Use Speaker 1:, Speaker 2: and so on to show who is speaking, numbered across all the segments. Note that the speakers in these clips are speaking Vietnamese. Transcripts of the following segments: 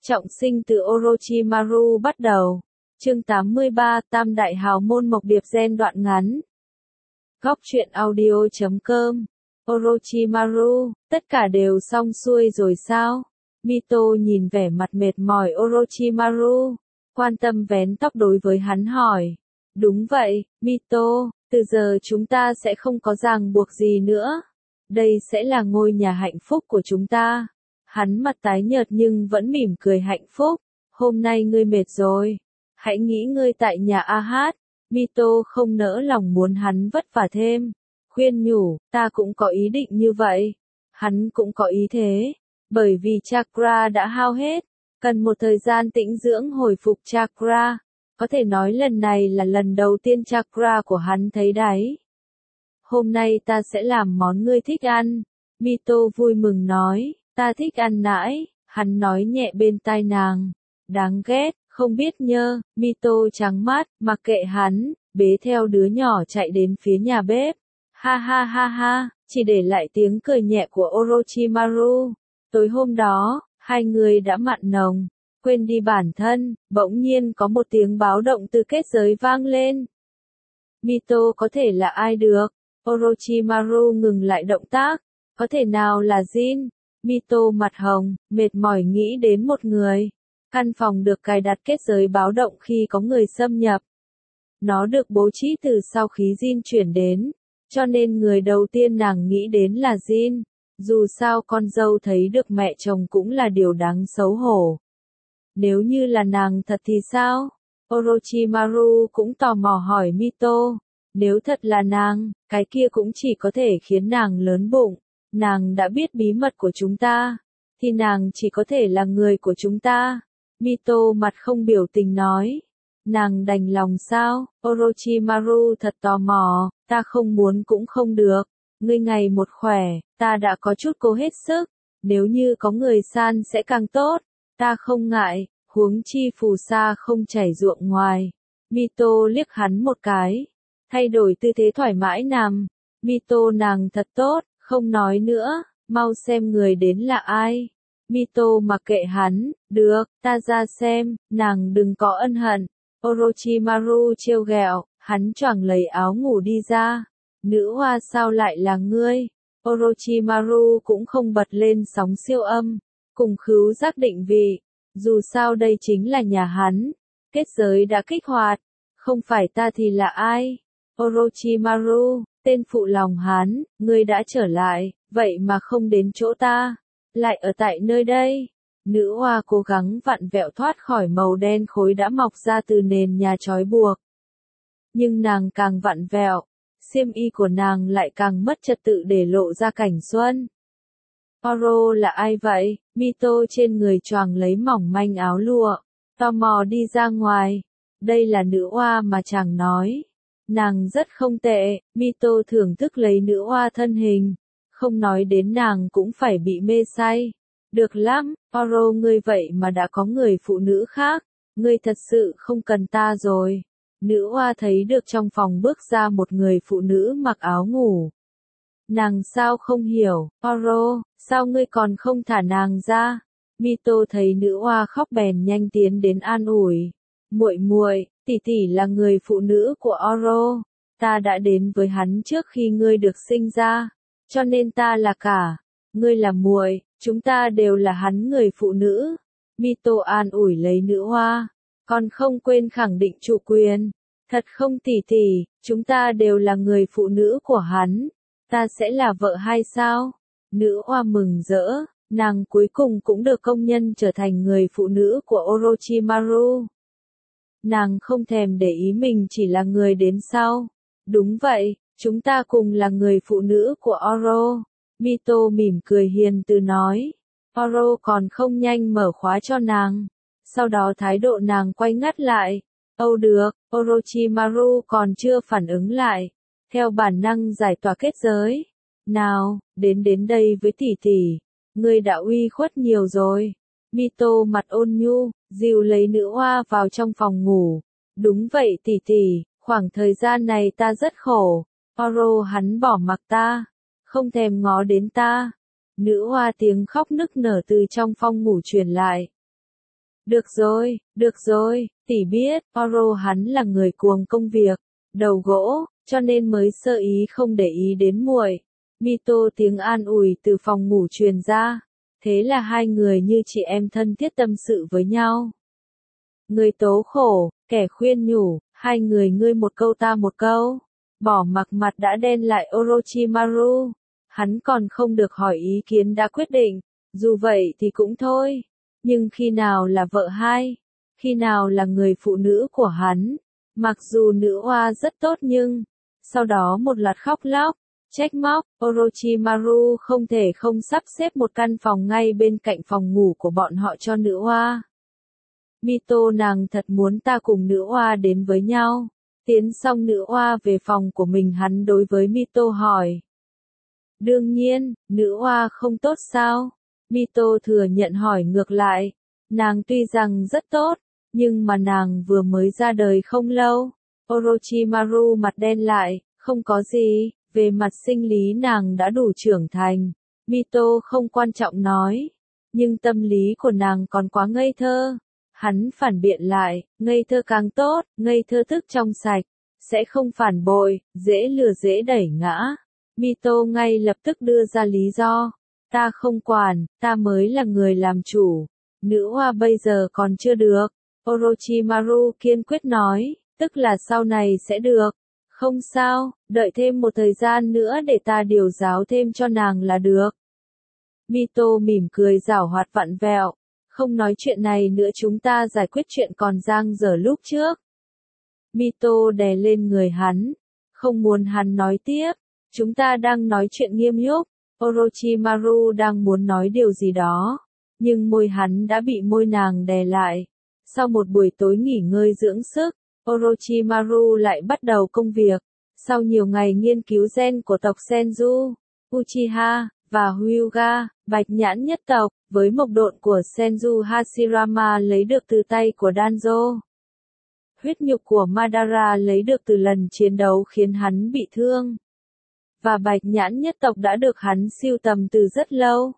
Speaker 1: Trọng sinh từ Orochimaru bắt đầu. Chương 83, Tam đại hào môn Mộc Điệp Gen đoạn ngắn. Góc truyện audio.com. Orochimaru, tất cả đều xong xuôi rồi sao? Mito nhìn vẻ mặt mệt mỏi Orochimaru, quan tâm vén tóc đối với hắn hỏi. Đúng vậy, Mito, từ giờ chúng ta sẽ không có ràng buộc gì nữa. Đây sẽ là ngôi nhà hạnh phúc của chúng ta. Hắn mặt tái nhợt nhưng vẫn mỉm cười hạnh phúc. Hôm nay ngươi mệt rồi. Hãy nghỉ ngơi tại nhà A-hát. Mito không nỡ lòng muốn hắn vất vả thêm. Khuyên nhủ, ta cũng có ý định như vậy. Hắn cũng có ý thế. Bởi vì chakra đã hao hết. Cần một thời gian tĩnh dưỡng hồi phục chakra. Có thể nói lần này là lần đầu tiên chakra của hắn thấy đáy. Hôm nay ta sẽ làm món ngươi thích ăn. Mito vui mừng nói. Ta thích ăn nãi, hắn nói nhẹ bên tai nàng. Đáng ghét, không biết nhơ, Mito trắng mắt, mặc kệ hắn, bế theo đứa nhỏ chạy đến phía nhà bếp. Ha ha ha ha, chỉ để lại tiếng cười nhẹ của Orochimaru. Tối hôm đó, hai người đã mặn nồng, quên đi bản thân, bỗng nhiên có một tiếng báo động từ kết giới vang lên. Mito có thể là ai được? Orochimaru ngừng lại động tác, có thể nào là Jin? Mito mặt hồng, mệt mỏi nghĩ đến một người. Căn phòng được cài đặt kết giới báo động khi có người xâm nhập. Nó được bố trí từ sau khi Jin chuyển đến, cho nên người đầu tiên nàng nghĩ đến là Jin. Dù sao con dâu thấy được mẹ chồng cũng là điều đáng xấu hổ. Nếu như là nàng thật thì sao? Orochimaru cũng tò mò hỏi Mito. Nếu thật là nàng, cái kia cũng chỉ có thể khiến nàng lớn bụng. Nàng đã biết bí mật của chúng ta, thì nàng chỉ có thể là người của chúng ta. Mito mặt không biểu tình nói. Nàng đành lòng sao? Orochimaru thật tò mò, ta không muốn cũng không được. Ngươi ngày một khỏe, ta đã có chút cố hết sức. Nếu như có người san sẽ càng tốt. Ta không ngại, huống chi phù sa không chảy ruộng ngoài. Mito liếc hắn một cái. Thay đổi tư thế thoải mái nằm. Mito nàng thật tốt. Không nói nữa, mau xem người đến là ai. Mito mặc kệ hắn, được, ta ra xem, nàng đừng có ân hận. Orochimaru trêu ghẹo, hắn choàng lấy áo ngủ đi ra. Nữ hoa sao lại là ngươi? Orochimaru cũng không bật lên sóng siêu âm, cùng khứu giác định vị. Dù sao đây chính là nhà hắn, kết giới đã kích hoạt, không phải ta thì là ai? Orochimaru, tên phụ lòng hắn, ngươi đã trở lại, vậy mà không đến chỗ ta, lại ở tại nơi đây. Nữ hoa cố gắng vặn vẹo thoát khỏi màu đen khối đã mọc ra từ nền nhà trói buộc. Nhưng nàng càng vặn vẹo, xiêm y của nàng lại càng mất trật tự để lộ ra cảnh xuân. Oro là ai vậy? Mito trên người choàng lấy mỏng manh áo lụa, tò mò đi ra ngoài. Đây là nữ hoa mà chàng nói. Nàng rất không tệ, Mito thưởng thức lấy nữ hoa thân hình. Không nói đến nàng cũng phải bị mê say. Được lắm, Oro ngươi vậy mà đã có người phụ nữ khác. Ngươi thật sự không cần ta rồi. Nữ hoa thấy được trong phòng bước ra một người phụ nữ mặc áo ngủ. Nàng sao không hiểu, Oro, sao ngươi còn không thả nàng ra? Mito thấy nữ hoa khóc bèn nhanh tiến đến an ủi. Muội muội, tỷ tỷ là người phụ nữ của Oro. Ta đã đến với hắn trước khi ngươi được sinh ra, cho nên ta là cả. Ngươi là muội, chúng ta đều là hắn người phụ nữ. Mito an ủi lấy nữ hoa. Còn không quên khẳng định chủ quyền. Thật không tỷ tỷ, chúng ta đều là người phụ nữ của hắn. Ta sẽ là vợ hay sao? Nữ hoa mừng rỡ, nàng cuối cùng cũng được công nhận trở thành người phụ nữ của Orochimaru. Nàng không thèm để ý mình chỉ là người đến sau. Đúng vậy, chúng ta cùng là người phụ nữ của Oro. Mito mỉm cười hiền từ nói. Oro còn không nhanh mở khóa cho nàng. Sau đó thái độ nàng quay ngắt lại. Âu được, Orochimaru còn chưa phản ứng lại. Theo bản năng giải tỏa kết giới. Nào, đến đây với tỷ tỷ. Ngươi đã uy khuất nhiều rồi. Mito mặt ôn nhu, dìu lấy nữ hoa vào trong phòng ngủ. Đúng vậy tỷ tỷ, khoảng thời gian này ta rất khổ. Oro hắn bỏ mặc ta, không thèm ngó đến ta. Nữ hoa tiếng khóc nức nở từ trong phòng ngủ truyền lại. Được rồi, tỷ biết, Oro hắn là người cuồng công việc, đầu gỗ, cho nên mới sơ ý không để ý đến muội. Mito tiếng an ủi từ phòng ngủ truyền ra, thế là hai người như chị em thân thiết tâm sự với nhau. Người tố khổ, kẻ khuyên nhủ, hai người ngươi một câu ta một câu, bỏ mặc mặt đã đen lại Orochimaru. Hắn còn không được hỏi ý kiến đã quyết định, dù vậy thì cũng thôi. Nhưng khi nào là vợ hai? Khi nào là người phụ nữ của hắn? Mặc dù nữ oa rất tốt nhưng, sau đó một loạt khóc lóc, trách móc, Orochimaru không thể không sắp xếp một căn phòng ngay bên cạnh phòng ngủ của bọn họ cho nữ oa. Mito nàng thật muốn ta cùng nữ oa đến với nhau. Tiến xong nữ oa về phòng của mình hắn đối với Mito hỏi. Đương nhiên, nữ oa không tốt sao? Mito thừa nhận hỏi ngược lại. Nàng tuy rằng rất tốt, nhưng mà nàng vừa mới ra đời không lâu. Orochimaru mặt đen lại, không có gì, về mặt sinh lý nàng đã đủ trưởng thành. Mito không quan trọng nói, nhưng tâm lý của nàng còn quá ngây thơ. Hắn phản biện lại, ngây thơ càng tốt, ngây thơ thức trong sạch, sẽ không phản bội, dễ lừa dễ đẩy ngã. Mito ngay lập tức đưa ra lý do, ta không quản, ta mới là người làm chủ, nữ oa bây giờ còn chưa được. Orochimaru kiên quyết nói, tức là sau này sẽ được. Không sao, đợi thêm một thời gian nữa để ta điều giáo thêm cho nàng là được. Mito mỉm cười giảo hoạt vặn vẹo. Không nói chuyện này nữa chúng ta giải quyết chuyện còn dang dở lúc trước. Mito đè lên người hắn. Không muốn hắn nói tiếp. Chúng ta đang nói chuyện nghiêm nhúc. Orochimaru đang muốn nói điều gì đó. Nhưng môi hắn đã bị môi nàng đè lại. Sau một buổi tối nghỉ ngơi dưỡng sức, Orochimaru lại bắt đầu công việc. Sau nhiều ngày nghiên cứu gen của tộc Senju, Uchiha, và Hyuga, bạch nhãn nhất tộc, với mộc độn của Senju Hashirama lấy được từ tay của Danzo. Huyết nhục của Madara lấy được từ lần chiến đấu khiến hắn bị thương. Và bạch nhãn nhất tộc đã được hắn sưu tầm từ rất lâu.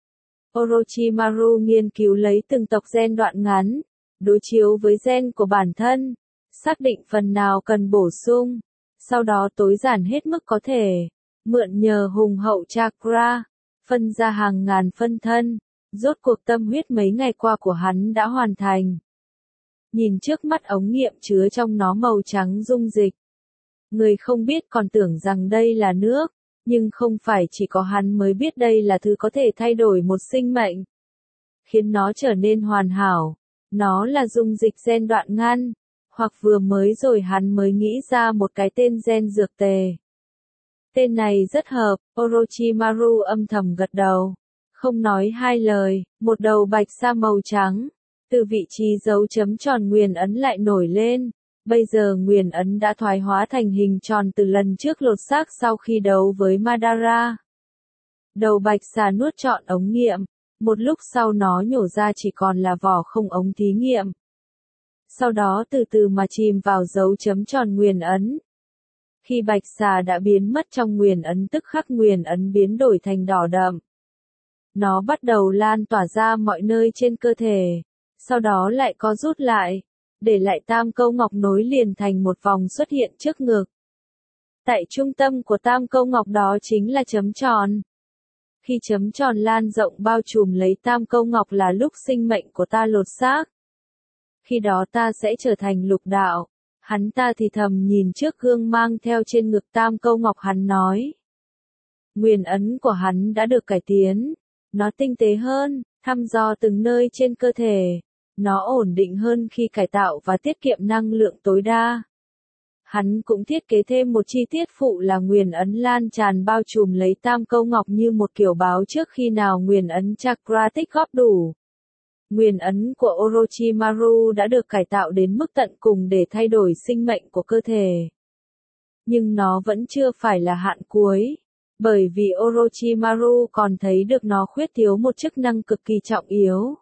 Speaker 1: Orochimaru nghiên cứu lấy từng tộc gen đoạn ngắn, đối chiếu với gen của bản thân, xác định phần nào cần bổ sung, sau đó tối giản hết mức có thể, mượn nhờ hùng hậu chakra, phân ra hàng ngàn phân thân, rốt cuộc tâm huyết mấy ngày qua của hắn đã hoàn thành. Nhìn trước mắt ống nghiệm chứa trong nó màu trắng dung dịch. Người không biết còn tưởng rằng đây là nước, nhưng không phải chỉ có hắn mới biết đây là thứ có thể thay đổi một sinh mệnh, khiến nó trở nên hoàn hảo. Nó là dung dịch gen đoạn ngắn, hoặc vừa mới rồi hắn mới nghĩ ra một cái tên gen dược tề. Tên này rất hợp, Orochimaru âm thầm gật đầu. Không nói hai lời, một đầu bạch sa màu trắng, từ vị trí dấu chấm tròn nguyền ấn lại nổi lên. Bây giờ nguyền ấn đã thoái hóa thành hình tròn từ lần trước lột xác sau khi đấu với Madara. Đầu bạch sa nuốt trọn ống nghiệm, một lúc sau nó nhổ ra chỉ còn là vỏ không ống thí nghiệm. Sau đó từ từ mà chìm vào dấu chấm tròn nguyền ấn. Khi bạch xà đã biến mất trong nguyền ấn tức khắc nguyền ấn biến đổi thành đỏ đậm. Nó bắt đầu lan tỏa ra mọi nơi trên cơ thể, sau đó lại co rút lại, để lại tam câu ngọc nối liền thành một vòng xuất hiện trước ngực. Tại trung tâm của tam câu ngọc đó chính là chấm tròn. Khi chấm tròn lan rộng bao trùm lấy tam câu ngọc là lúc sinh mệnh của ta lột xác. Khi đó ta sẽ trở thành lục đạo. Hắn ta thì thầm nhìn trước gương mang theo trên ngực tam câu ngọc hắn nói. Nguyền ấn của hắn đã được cải tiến. Nó tinh tế hơn, thăm dò từng nơi trên cơ thể. Nó ổn định hơn khi cải tạo và tiết kiệm năng lượng tối đa. Hắn cũng thiết kế thêm một chi tiết phụ là nguyền ấn lan tràn bao trùm lấy tam câu ngọc như một kiểu báo trước khi nào nguyền ấn chakra tích góp đủ. Nguyền ấn của Orochimaru đã được cải tạo đến mức tận cùng để thay đổi sinh mệnh của cơ thể. Nhưng nó vẫn chưa phải là hạn cuối, bởi vì Orochimaru còn thấy được nó khuyết thiếu một chức năng cực kỳ trọng yếu.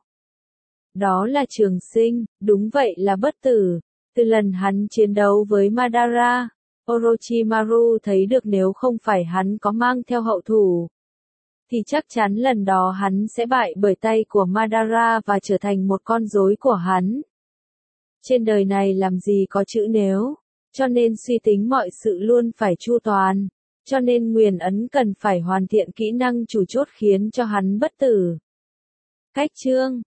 Speaker 1: Đó là trường sinh, đúng vậy là bất tử. Từ lần hắn chiến đấu với Madara, Orochimaru thấy được nếu không phải hắn có mang theo hậu thủ, thì chắc chắn lần đó hắn sẽ bại bởi tay của Madara và trở thành một con rối của hắn. Trên đời này làm gì có chữ nếu, cho nên suy tính mọi sự luôn phải chu toàn, cho nên Nguyền Ấn cần phải hoàn thiện kỹ năng chủ chốt khiến cho hắn bất tử. Cách chương